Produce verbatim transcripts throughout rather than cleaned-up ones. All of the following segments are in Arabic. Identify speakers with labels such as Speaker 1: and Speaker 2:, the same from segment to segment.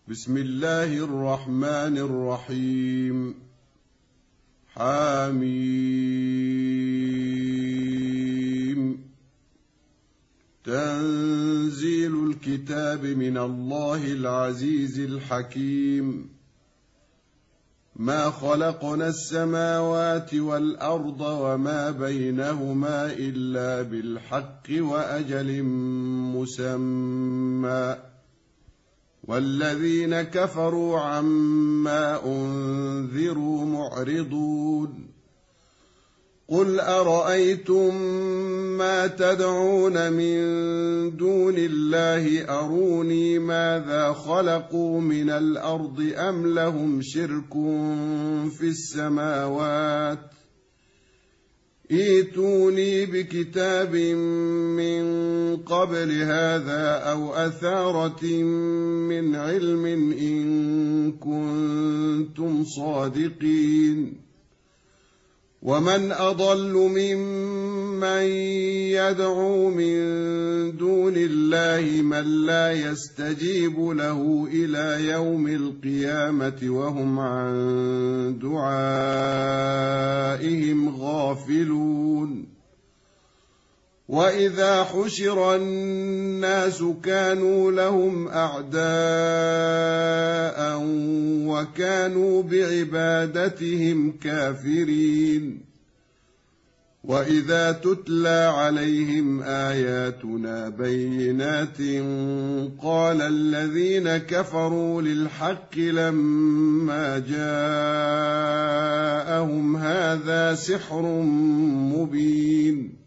Speaker 1: بسم الله الرحمن الرحيم. حميم. تنزيل الكتاب من الله العزيز الحكيم. ما خلقنا السماوات والأرض وما بينهما إلا بالحق وأجل مسمى، والذين كفروا عما أنذروا معرضون. قل أرأيتم ما تدعون من دون الله أروني ماذا خلقوا من الأرض أم لهم شرك في السماوات، ائتوني بكتاب من قبل هذا أو أثارة من علم إن كنتم صادقين. ومن أضل ممن يدعو من دون الله من لا يستجيب له إلى يوم القيامة وهم عن دعائهم غافلون. وإذا حشر الناس كانوا لهم أعداء وكانوا بعبادتهم كافرين. وإذا تتلى عليهم آياتنا بينات قال الذين كفروا للحق لما جاءهم هذا سحر مبين.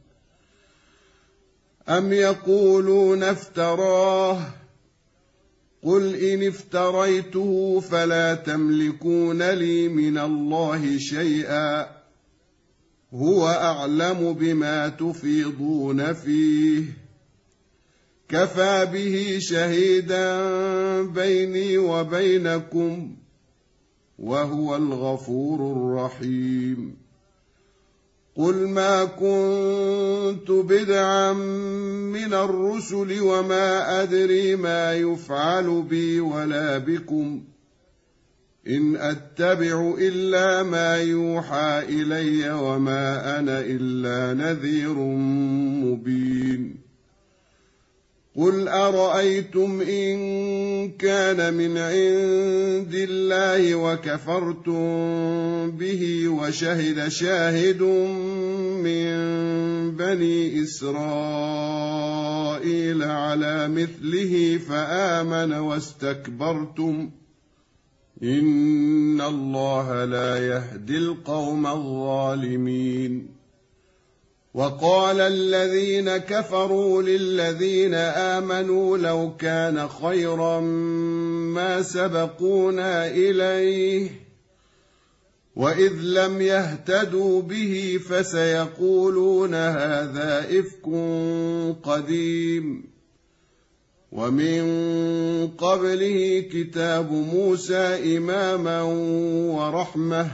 Speaker 1: أم يقولون افتراه، قل إن افتريته فلا تملكون لي من الله شيئا، هو أعلم بما تفيضون فيه، كفى به شهيدا بيني وبينكم، وهو الغفور الرحيم. قل ما كنت بدعا من الرسل وما أدري ما يفعل بي ولا بكم، إن أتبع إلا ما يوحى إلي وما أنا إلا نذير مبين. قل أرأيتم إن كان من عند الله وكفرتم به وشهد شاهد من بني إسرائيل على مثله فآمن واستكبرتم، إن الله لا يهدي القوم الظالمين. وقال الذين كفروا للذين آمنوا لو كان خيرا ما سبقونا إليه، وإذ لم يهتدوا به فسيقولون هذا إفك قديم. ومن قبله كتاب موسى إماما ورحمة،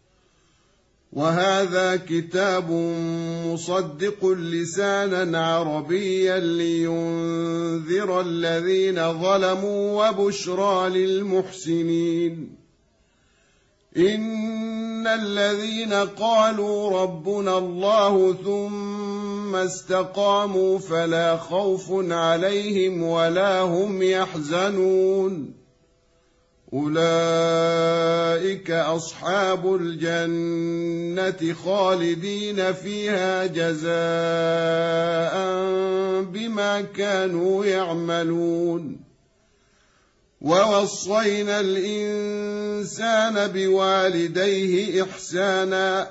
Speaker 1: وهذا كتاب مصدق لسانا عربيا لينذر الذين ظلموا وبشرى للمحسنين. إن الذين قالوا ربنا الله ثم استقاموا فلا خوف عليهم ولا هم يحزنون، أولئك أصحاب الجنة خالدين فيها جزاء بما كانوا يعملون. ووصينا الإنسان بوالديه إحسانا،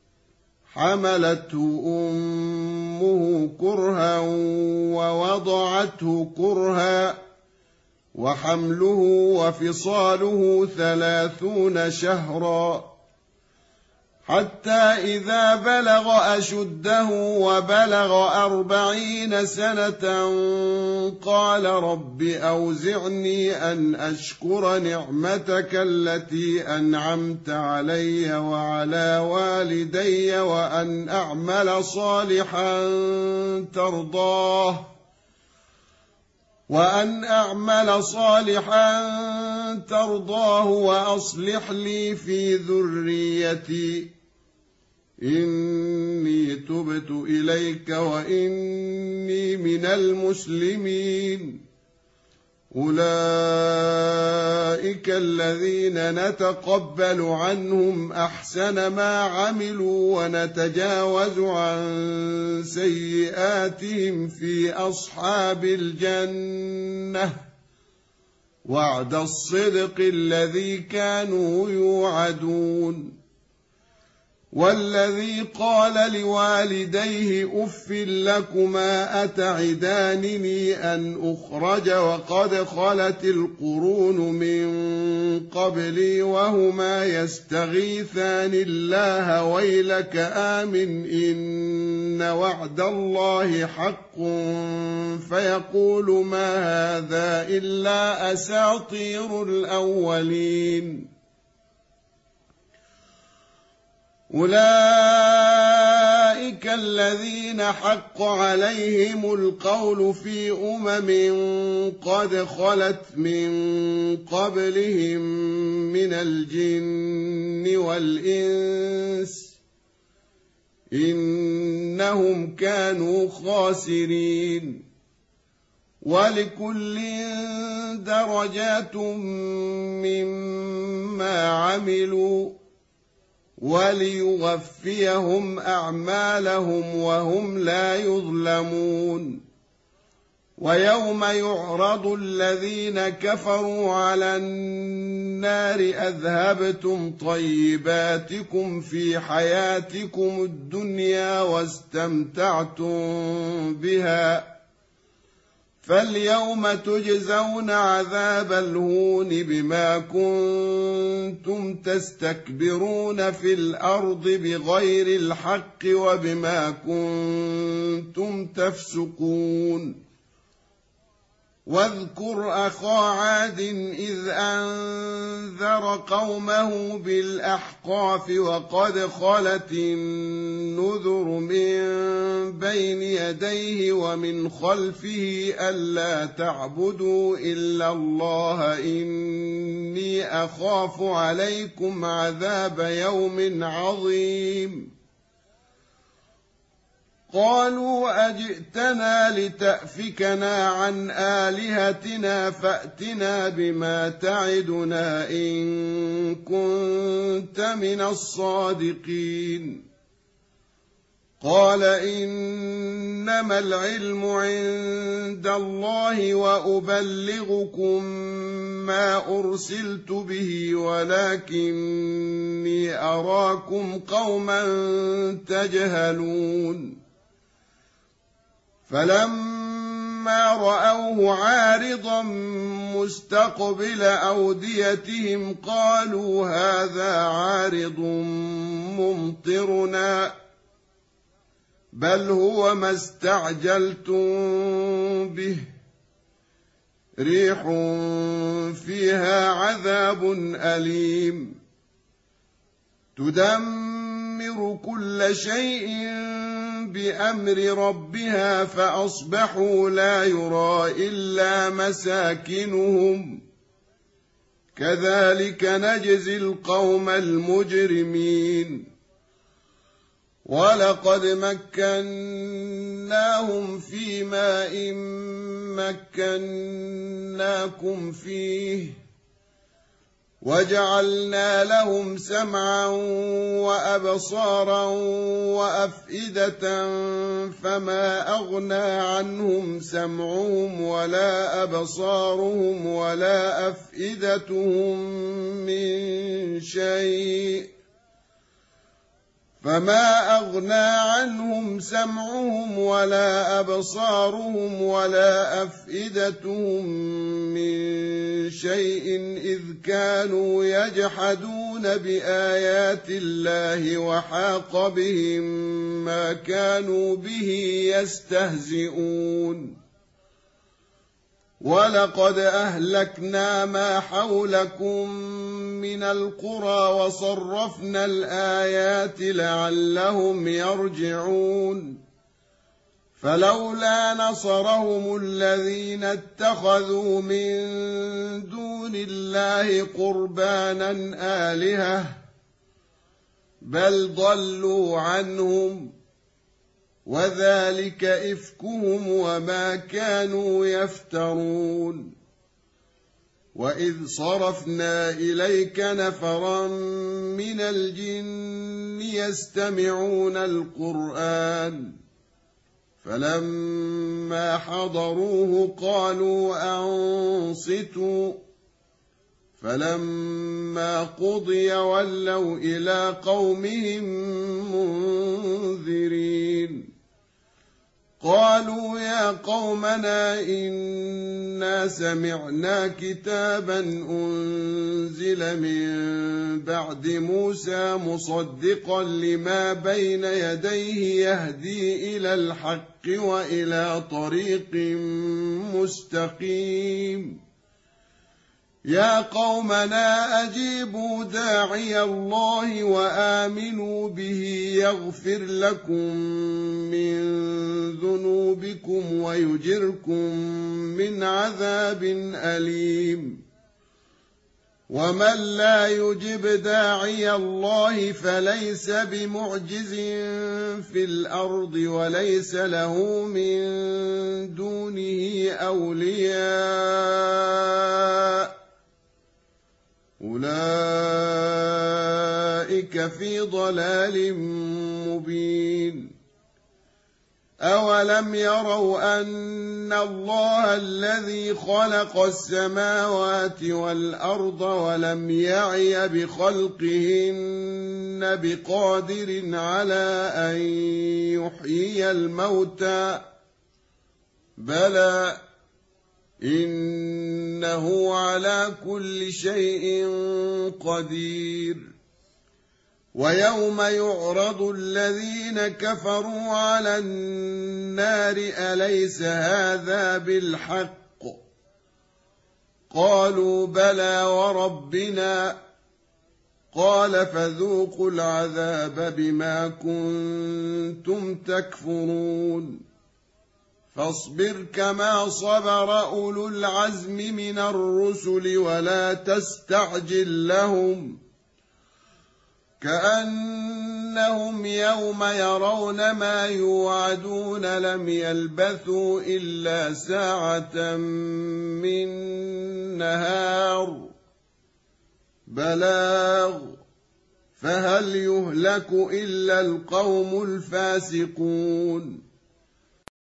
Speaker 1: حملته أمه كرها ووضعته كرها، وحمله وفصاله ثلاثون شهرا، حتى إذا بلغ أشده وبلغ أربعين سنة قال رب أوزعني أن أشكر نعمتك التي أنعمت علي وعلى والدي وأن أعمل صالحا ترضاه وأن أعمل صالحا ترضاه وأصلح لي في ذريتي إني تبت إليك وإني من المسلمين. أولئك الذين نتقبل عنهم أحسن ما عملوا ونتجاوز عن سيئاتهم في أصحاب الجنة وعد الصدق الذي كانوا يوعدون. والذي قال لوالديه أف لكما أتعدانني أن أخرج وقد خلت القرون من قبلي وهما يستغيثان الله ويلك آمن إن وعد الله حق فيقول ما هذا إلا أساطير الأولين. أولئك الذين حق عليهم القول في أمم قد خلت من قبلهم من الجن والإنس إنهم كانوا خاسرين. ولكل درجات مما عملوا وليوفيهم أعمالهم وهم لا يظلمون. ويوم يعرض الذين كفروا على النار أذهبتم طيباتكم في حياتكم الدنيا واستمتعتم بها فاليوم تجزون عذاب الهون بما كنتم تستكبرون في الأرض بغير الحق وبما كنتم تفسقون. واذكر أخا عاد إذ أنذر قومه بالأحقاف وقد خلت النذر من بين يديه ومن خلفه ألا تعبدوا إلا الله إني أخاف عليكم عذاب يوم عظيم. قالوا أجئتنا لتأفكنا عن آلهتنا فأتنا بما تعدنا إن كنت من الصادقين. قال إنما العلم عند الله وأبلغكم ما أرسلت به ولكني أراكم قوما تجهلون. فلما رأوه عارضا مستقبل أوديتهم قالوا هذا عارض ممطرنا بل هو ما استعجلتم به ريح فيها عذاب أليم تدمر كل شيء بأمر ربها فأصبحوا لا يرى إلا مساكنهم كذلك نجزي القوم المجرمين. ولقد مكناهم في ماء مكناكم فيه وجعلنا لهم سمعا وأبصارا وأفئدة فما أغنى عنهم سمعهم ولا أبصارهم ولا أفئدتهم من شيء فما أغنى عنهم سمعهم ولا أبصارهم ولا أفئدتهم من شيء إذ كانوا يجحدون بآيات الله وحاق بهم ما كانوا به يستهزئون. ولقد أهلكنا ما حولكم من القرى وصرفنا الآيات لعلهم يرجعون فلولا نصرهم الذين اتخذوا من دون الله قربانا آلهة بل ضلوا عنهم وذلك إفكهم وما كانوا يفترون. وإذ صرفنا إليك نفرا من الجن يستمعون القرآن فلما حضروه قالوا أنصتوا فلما قضي ولوا إلى قومهم منذرين. قالوا يا قومنا إنا سمعنا كتابا أنزل من بعد موسى مصدقا لما بين يديه يهدي إلى الحق وإلى طريق مستقيم. يا قومنا أجيبوا داعي الله وآمنوا به يغفر لكم من ذنوبكم ويجركم من عذاب أليم. ومن لا يجب داعي الله فليس بمعجز في الأرض وليس له من دونه أولياء أولئك في ضلال مبين. أولم يروا أن الله الذي خلق السماوات والأرض ولم يعي بخلقهن بقادر على أن يحيي الموتى بلى إنه على كل شيء قدير. ويوم يعرض الذين كفروا على النار أليس هذا بالحق قالوا بلى وربنا قال فذوقوا العذاب بما كنتم تكفرون. فاصبر كما صبر أولو العزم من الرسل ولا تستعجل لهم كأنهم يوم يرون ما يوعدون لم يلبثوا إلا ساعة من نهار بلاغ فهل يهلك إلا القوم الفاسقون.